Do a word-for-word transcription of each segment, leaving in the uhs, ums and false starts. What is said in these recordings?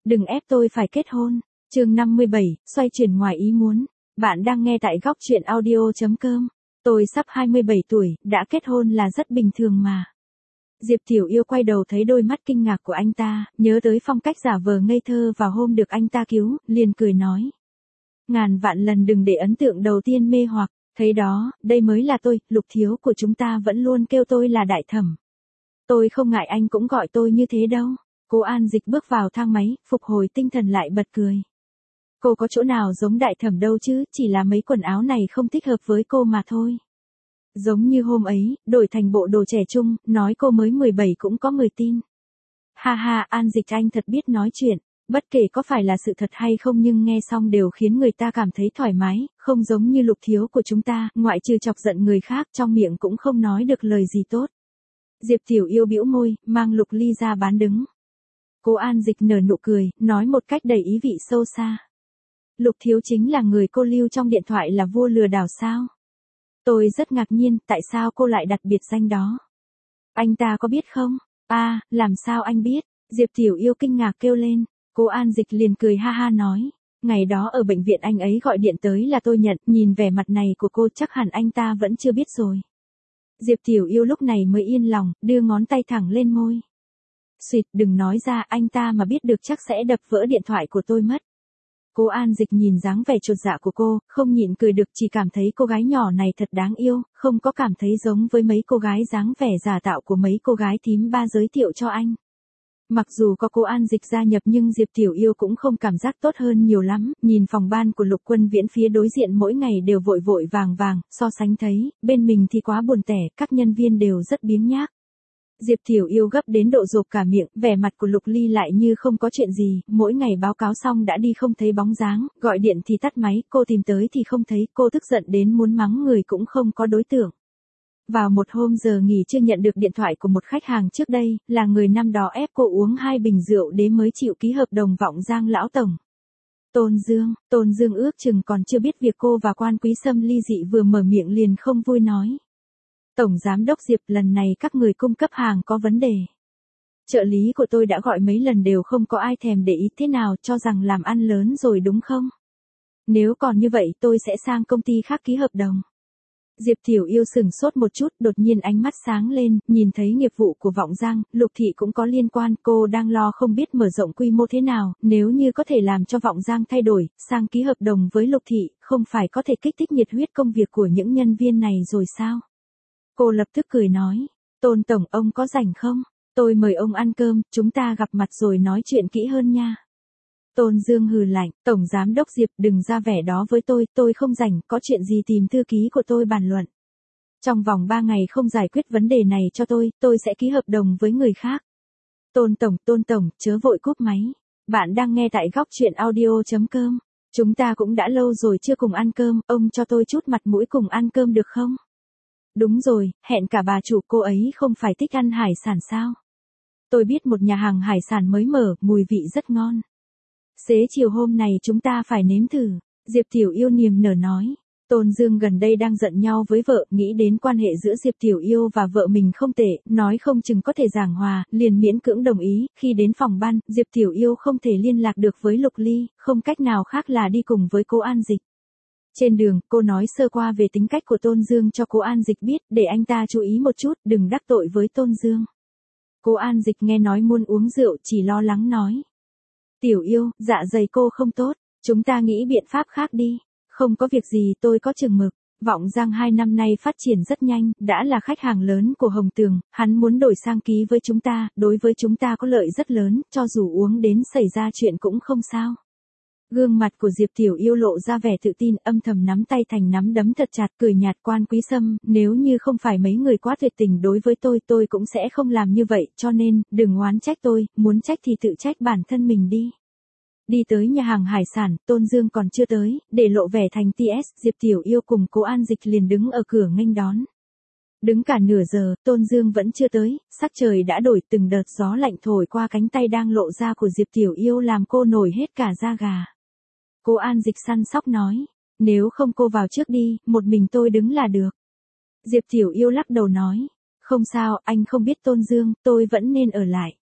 đừng ép tôi phải kết hôn. Chương năm mươi bảy, xoay chuyển ngoài ý muốn. Bạn đang nghe tại góc truyện audio chấm com. Tôi sắp hai mươi bảy tuổi, đã kết hôn là rất bình thường mà. Diệp Tiểu Yêu quay đầu thấy đôi mắt kinh ngạc của anh ta, nhớ tới phong cách giả vờ ngây thơ vào hôm được anh ta cứu, liền cười nói. Ngàn vạn lần đừng để ấn tượng đầu tiên mê hoặc, thấy đó, đây mới là tôi, Lục thiếu của chúng ta vẫn luôn kêu tôi là đại thẩm. Tôi không ngại anh cũng gọi tôi như thế đâu. Cô An Dịch bước vào thang máy, phục hồi tinh thần lại bật cười. Cô có chỗ nào giống đại thẩm đâu chứ, chỉ là mấy quần áo này không thích hợp với cô mà thôi. Giống như hôm ấy, đổi thành bộ đồ trẻ trung, nói cô mới mười bảy cũng có người tin. Ha ha, An Dịch anh thật biết nói chuyện, bất kể có phải là sự thật hay không nhưng nghe xong đều khiến người ta cảm thấy thoải mái, không giống như Lục thiếu của chúng ta, ngoại trừ chọc giận người khác trong miệng cũng không nói được lời gì tốt. Diệp Tiểu Yêu bĩu môi, mang Lục Ly ra bán đứng. Cô An Dịch nở nụ cười, nói một cách đầy ý vị sâu xa. Lục thiếu chính là người cô lưu trong điện thoại là vua lừa đảo sao? Tôi rất ngạc nhiên, tại sao cô lại đặt biệt danh đó? Anh ta có biết không? À, làm sao anh biết? Diệp Tiểu Yêu kinh ngạc kêu lên. Cô An Dịch liền cười ha ha nói. Ngày đó ở bệnh viện anh ấy gọi điện tới là tôi nhận, nhìn vẻ mặt này của cô chắc hẳn anh ta vẫn chưa biết rồi. Diệp Tiểu Yêu lúc này mới yên lòng, đưa ngón tay thẳng lên môi. Xuyệt, đừng nói ra, anh ta mà biết được chắc sẽ đập vỡ điện thoại của tôi mất. Cô An Dịch nhìn dáng vẻ chột dạ của cô, không nhịn cười được, chỉ cảm thấy cô gái nhỏ này thật đáng yêu, không có cảm thấy giống với mấy cô gái dáng vẻ giả tạo của mấy cô gái thím ba giới thiệu cho anh. Mặc dù có cô An Dịch gia nhập nhưng Diệp Tiểu Yêu cũng không cảm giác tốt hơn nhiều lắm, nhìn phòng ban của Lục Quân Viễn phía đối diện mỗi ngày đều vội vội vàng vàng, so sánh thấy, bên mình thì quá buồn tẻ, các nhân viên đều rất biếng nhác. Diệp Tiểu Yêu gấp đến độ rộp cả miệng, vẻ mặt của Lục Ly lại như không có chuyện gì, mỗi ngày báo cáo xong đã đi không thấy bóng dáng, gọi điện thì tắt máy, cô tìm tới thì không thấy, cô tức giận đến muốn mắng người cũng không có đối tượng. Vào một hôm giờ nghỉ chưa nhận được điện thoại của một khách hàng trước đây, là người năm đó ép cô uống hai bình rượu đế mới chịu ký hợp đồng Vọng Giang lão tổng. Tôn Dương, Tôn Dương ước chừng còn chưa biết việc cô và Quan Quý Sâm ly dị vừa mở miệng liền không vui nói. Tổng Giám đốc Diệp, lần này các người cung cấp hàng có vấn đề. Trợ lý của tôi đã gọi mấy lần đều không có ai thèm để ý, thế nào cho rằng làm ăn lớn rồi đúng không? Nếu còn như vậy tôi sẽ sang công ty khác ký hợp đồng. Diệp Tiểu Yêu sừng sốt một chút, đột nhiên ánh mắt sáng lên, nhìn thấy nghiệp vụ của Vọng Giang, Lục Thị cũng có liên quan, cô đang lo không biết mở rộng quy mô thế nào, nếu như có thể làm cho Vọng Giang thay đổi, sang ký hợp đồng với Lục Thị, không phải có thể kích thích nhiệt huyết công việc của những nhân viên này rồi sao? Cô lập tức cười nói, Tôn Tổng ông có rảnh không? Tôi mời ông ăn cơm, chúng ta gặp mặt rồi nói chuyện kỹ hơn nha. Tôn Dương hừ lạnh, Tổng Giám đốc Diệp đừng ra vẻ đó với tôi, tôi không rảnh, có chuyện gì tìm thư ký của tôi bàn luận. Trong vòng ba ngày không giải quyết vấn đề này cho tôi, tôi sẽ ký hợp đồng với người khác. Tôn Tổng, Tôn Tổng, chớ vội cúp máy. Bạn đang nghe tại góc truyện audio chấm com. Chúng ta cũng đã lâu rồi chưa cùng ăn cơm, ông cho tôi chút mặt mũi cùng ăn cơm được không? Đúng rồi, hẹn cả bà chủ, cô ấy không phải thích ăn hải sản sao? Tôi biết một nhà hàng hải sản mới mở, mùi vị rất ngon. Xế chiều hôm này chúng ta phải nếm thử. Diệp Tiểu Yêu niềm nở nói. Tôn Dương gần đây đang giận nhau với vợ, nghĩ đến quan hệ giữa Diệp Tiểu Yêu và vợ mình không tệ, nói không chừng có thể giảng hòa, liền miễn cưỡng đồng ý. Khi đến phòng ban, Diệp Tiểu Yêu không thể liên lạc được với Lục Ly, không cách nào khác là đi cùng với cô An Dịch. Trên đường, cô nói sơ qua về tính cách của Tôn Dương cho cô An Dịch biết, để anh ta chú ý một chút, đừng đắc tội với Tôn Dương. Cô An Dịch nghe nói muốn uống rượu, chỉ lo lắng nói. Tiểu Yêu, dạ dày cô không tốt, chúng ta nghĩ biện pháp khác đi. Không có việc gì, tôi có chừng mực. Vọng Giang hai năm nay phát triển rất nhanh, đã là khách hàng lớn của Hồng Tường, hắn muốn đổi sang ký với chúng ta, đối với chúng ta có lợi rất lớn, cho dù uống đến xảy ra chuyện cũng không sao. Gương mặt của Diệp Tiểu Yêu lộ ra vẻ tự tin, âm thầm nắm tay thành nắm đấm thật chặt, cười nhạt. Quan Quý Sâm, nếu như không phải mấy người quá tuyệt tình đối với tôi, tôi cũng sẽ không làm như vậy, cho nên, đừng oán trách tôi, muốn trách thì tự trách bản thân mình đi. Đi tới nhà hàng hải sản, Tôn Dương còn chưa tới, để lộ vẻ thành tê ét, Diệp Tiểu Yêu cùng cô An Dịch liền đứng ở cửa nghênh đón. Đứng cả nửa giờ, Tôn Dương vẫn chưa tới, sắc trời đã đổi, từng đợt gió lạnh thổi qua cánh tay đang lộ ra của Diệp Tiểu Yêu làm cô nổi hết cả da gà. Cô An Dịch săn sóc nói, nếu không cô vào trước đi, một mình tôi đứng là được. Diệp Tiểu Yêu lắc đầu nói, không sao, anh không biết Tôn Dương, tôi vẫn nên ở lại.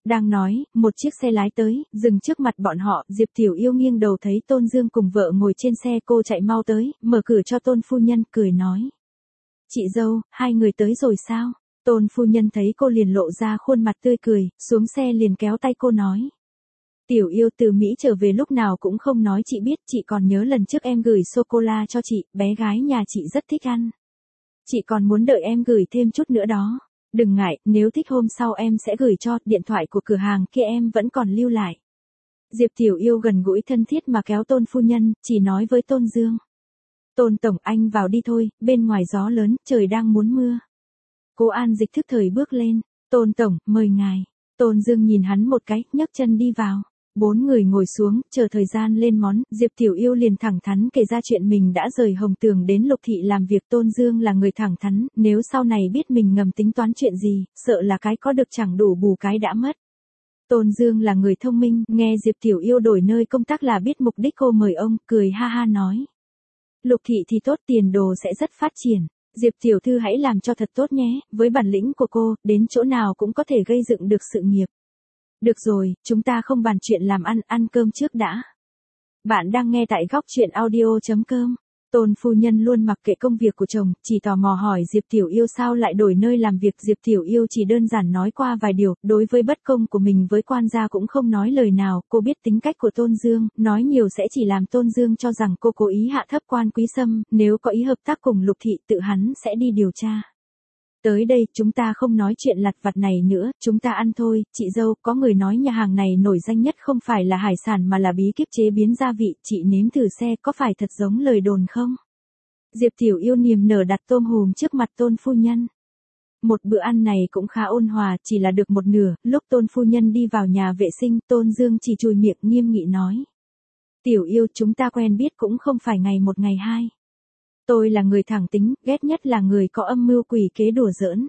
Đang nói, một chiếc xe lái tới, dừng trước mặt bọn họ, Diệp Tiểu Yêu nghiêng đầu thấy Tôn Dương cùng vợ ngồi trên xe, cô chạy mau tới, mở cửa cho Tôn phu nhân, cười nói. Chị dâu, hai người tới rồi sao? Tôn phu nhân thấy cô liền lộ ra khuôn mặt tươi cười, xuống xe liền kéo tay cô nói. Tiểu Yêu từ Mỹ trở về lúc nào cũng không nói chị biết, chị còn nhớ lần trước em gửi sô-cô-la cho chị, bé gái nhà chị rất thích ăn. Chị còn muốn đợi em gửi thêm chút nữa đó. Đừng ngại, nếu thích hôm sau em sẽ gửi cho, điện thoại của cửa hàng kia em vẫn còn lưu lại. Diệp Tiểu Yêu gần gũi thân thiết mà kéo Tôn phu nhân, chỉ nói với Tôn Dương. Tôn tổng, anh vào đi thôi, bên ngoài gió lớn, trời đang muốn mưa. Cố An Dịch thức thời bước lên. Tôn tổng, mời ngài. Tôn Dương nhìn hắn một cái, nhấc chân đi vào. Bốn người ngồi xuống, chờ thời gian lên món, Diệp Tiểu Yêu liền thẳng thắn kể ra chuyện mình đã rời Hồng Tường đến Lục Thị làm việc. Tôn Dương là người thẳng thắn, nếu sau này biết mình ngầm tính toán chuyện gì, sợ là cái có được chẳng đủ bù cái đã mất. Tôn Dương là người thông minh, nghe Diệp Tiểu Yêu đổi nơi công tác là biết mục đích cô mời ông, cười ha ha nói. Lục Thị thì tốt, tiền đồ sẽ rất phát triển. Diệp tiểu thư hãy làm cho thật tốt nhé, với bản lĩnh của cô, đến chỗ nào cũng có thể gây dựng được sự nghiệp. Được rồi, chúng ta không bàn chuyện làm ăn, ăn cơm trước đã. Bạn đang nghe tại góc chuyện audio chấm com. Tôn phu nhân luôn mặc kệ công việc của chồng, chỉ tò mò hỏi Diệp Tiểu Yêu sao lại đổi nơi làm việc. Diệp Tiểu Yêu chỉ đơn giản nói qua vài điều, đối với bất công của mình với quan gia cũng không nói lời nào. Cô biết tính cách của Tôn Dương, nói nhiều sẽ chỉ làm Tôn Dương cho rằng cô cố ý hạ thấp Quan Quý Sâm, nếu có ý hợp tác cùng Lục Thị tự hắn sẽ đi điều tra. Tới đây, chúng ta không nói chuyện lặt vặt này nữa, chúng ta ăn thôi. Chị dâu, có người nói nhà hàng này nổi danh nhất không phải là hải sản mà là bí kíp chế biến gia vị, chị nếm thử xe, có phải thật giống lời đồn không? Diệp Tiểu Yêu niềm nở đặt tôm hùm trước mặt Tôn phu nhân. Một bữa ăn này cũng khá ôn hòa, chỉ là được một nửa, lúc Tôn phu nhân đi vào nhà vệ sinh, Tôn Dương chỉ chùi miệng nghiêm nghị nói. Tiểu Yêu, chúng ta quen biết cũng không phải ngày một ngày hai. Tôi là người thẳng tính, ghét nhất là người có âm mưu quỷ kế đùa giỡn.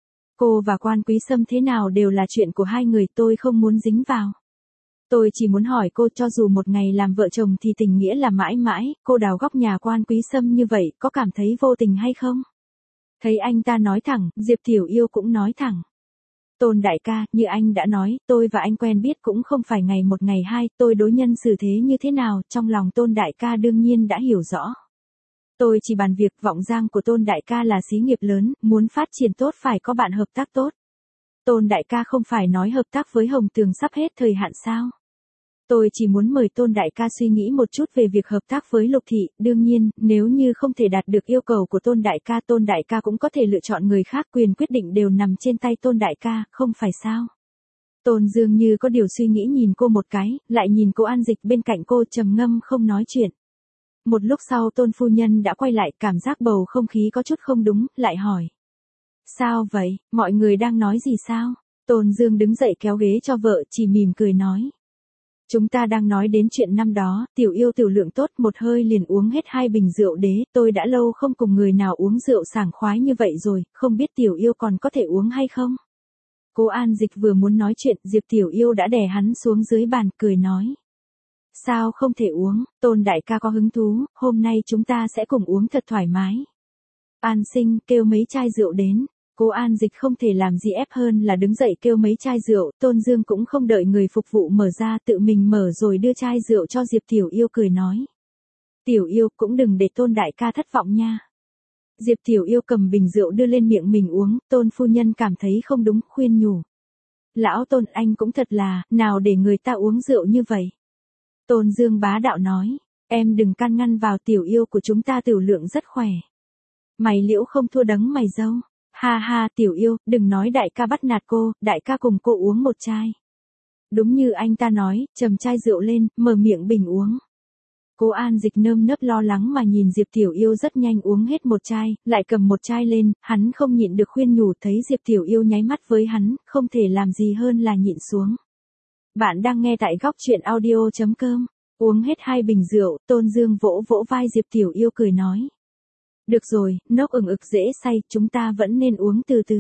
Cô và Quan Quý Sâm thế nào đều là chuyện của hai người, tôi không muốn dính vào. Tôi chỉ muốn hỏi cô, cho dù một ngày làm vợ chồng thì tình nghĩa là mãi mãi, cô đào góc nhà Quan Quý Sâm như vậy, có cảm thấy vô tình hay không? Thấy anh ta nói thẳng, Diệp Tiểu Yêu cũng nói thẳng. Tôn đại ca, như anh đã nói, tôi và anh quen biết cũng không phải ngày một ngày hai, tôi đối nhân xử thế như thế nào, trong lòng Tôn đại ca đương nhiên đã hiểu rõ. Tôi chỉ bàn việc, Vọng Giang của Tôn đại ca là xí nghiệp lớn, muốn phát triển tốt phải có bạn hợp tác tốt. Tôn đại ca không phải nói hợp tác với Hồng Tường sắp hết thời hạn sao? Tôi chỉ muốn mời Tôn đại ca suy nghĩ một chút về việc hợp tác với Lục Thị, đương nhiên, nếu như không thể đạt được yêu cầu của Tôn đại ca, Tôn đại ca cũng có thể lựa chọn người khác, quyền quyết định đều nằm trên tay Tôn đại ca, không phải sao? Tôn Dương như có điều suy nghĩ nhìn cô một cái, lại nhìn cô An Dịch bên cạnh cô, trầm ngâm không nói chuyện. Một lúc sau Tôn phu nhân đã quay lại, cảm giác bầu không khí có chút không đúng, lại hỏi. Sao vậy, mọi người đang nói gì sao? Tôn Dương đứng dậy kéo ghế cho vợ, chỉ mỉm cười nói. Chúng ta đang nói đến chuyện năm đó, Tiểu Yêu tiểu lượng tốt, một hơi liền uống hết hai bình rượu đế, tôi đã lâu không cùng người nào uống rượu sảng khoái như vậy rồi, không biết Tiểu Yêu còn có thể uống hay không? Cô An Dịch vừa muốn nói chuyện, Diệp Tiểu Yêu đã đè hắn xuống dưới bàn, cười nói. Sao không thể uống, Tôn đại ca có hứng thú, hôm nay chúng ta sẽ cùng uống thật thoải mái. An Sinh, kêu mấy chai rượu đến. Cô An Dịch không thể làm gì ép hơn là đứng dậy kêu mấy chai rượu, Tôn Dương cũng không đợi người phục vụ mở ra, tự mình mở rồi đưa chai rượu cho Diệp Tiểu Yêu, cười nói. Tiểu Yêu, cũng đừng để Tôn đại ca thất vọng nha. Diệp Tiểu Yêu cầm bình rượu đưa lên miệng mình uống, Tôn phu nhân cảm thấy không đúng, khuyên nhủ. Lão Tôn, anh cũng thật là, nào để người ta uống rượu như vậy. Tôn Dương bá đạo nói, em đừng can ngăn vào, Tiểu Yêu của chúng ta tiểu lượng rất khỏe. Mày liễu không thua đấng mày dâu. Ha ha, Tiểu Yêu, đừng nói đại ca bắt nạt cô, đại ca cùng cô uống một chai. Đúng như anh ta nói, trầm chai rượu lên, mở miệng bình uống. Cô An Dịch nơm nớp lo lắng mà nhìn Diệp Tiểu Yêu rất nhanh uống hết một chai, lại cầm một chai lên, hắn không nhịn được khuyên nhủ, thấy Diệp Tiểu Yêu nháy mắt với hắn, không thể làm gì hơn là nhịn xuống. Bạn đang nghe tại góc chuyện audio chấm com. Uống hết hai bình rượu, Tôn Dương vỗ vỗ vai Diệp Tiểu Yêu, cười nói. Được rồi, nốc ửng ực dễ say, chúng ta vẫn nên uống từ từ.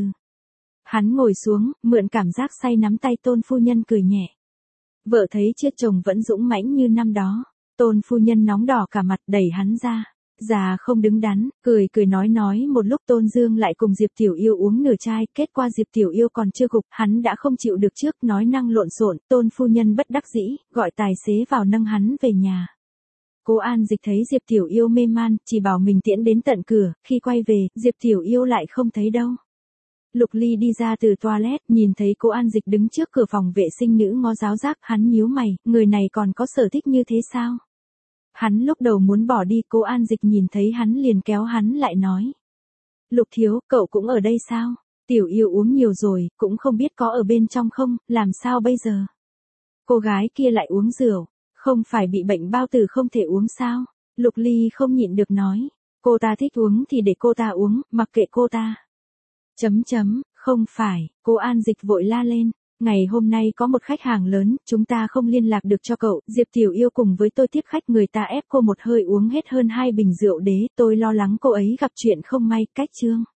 Hắn ngồi xuống, mượn cảm giác say nắm tay Tôn phu nhân, cười nhẹ. Vợ thấy chiếc chồng vẫn dũng mãnh như năm đó. Tôn phu nhân nóng đỏ cả mặt, đẩy hắn ra. Già không đứng đắn, cười cười nói nói một lúc Tôn Dương lại cùng Diệp Tiểu Yêu uống nửa chai, kết quả Diệp Tiểu Yêu còn chưa gục, hắn đã không chịu được trước, nói năng lộn xộn, Tôn phu nhân bất đắc dĩ, gọi tài xế vào nâng hắn về nhà. Cố An Dịch thấy Diệp Tiểu Yêu mê man, chỉ bảo mình tiễn đến tận cửa, khi quay về, Diệp Tiểu Yêu lại không thấy đâu. Lục Ly đi ra từ toilet, nhìn thấy Cố An Dịch đứng trước cửa phòng vệ sinh nữ ngó giáo giác, hắn nhíu mày, người này còn có sở thích như thế sao? Hắn lúc đầu muốn bỏ đi, Cố An Dịch nhìn thấy hắn liền kéo hắn lại nói. Lục thiếu, cậu cũng ở đây sao? Tiểu Yêu uống nhiều rồi, cũng không biết có ở bên trong không, làm sao bây giờ? Cô gái kia lại uống rượu, không phải bị bệnh bao tử không thể uống sao? Lục Ly không nhịn được nói. Cô ta thích uống thì để cô ta uống, mặc kệ cô ta. Chấm chấm, không phải, Cố An Dịch vội la lên. Ngày hôm nay có một khách hàng lớn, chúng ta không liên lạc được cho cậu, Diệp Tiểu Yêu cùng với tôi tiếp khách, người ta ép cô một hơi uống hết hơn hai bình rượu đế, tôi lo lắng cô ấy gặp chuyện không may, cách chương.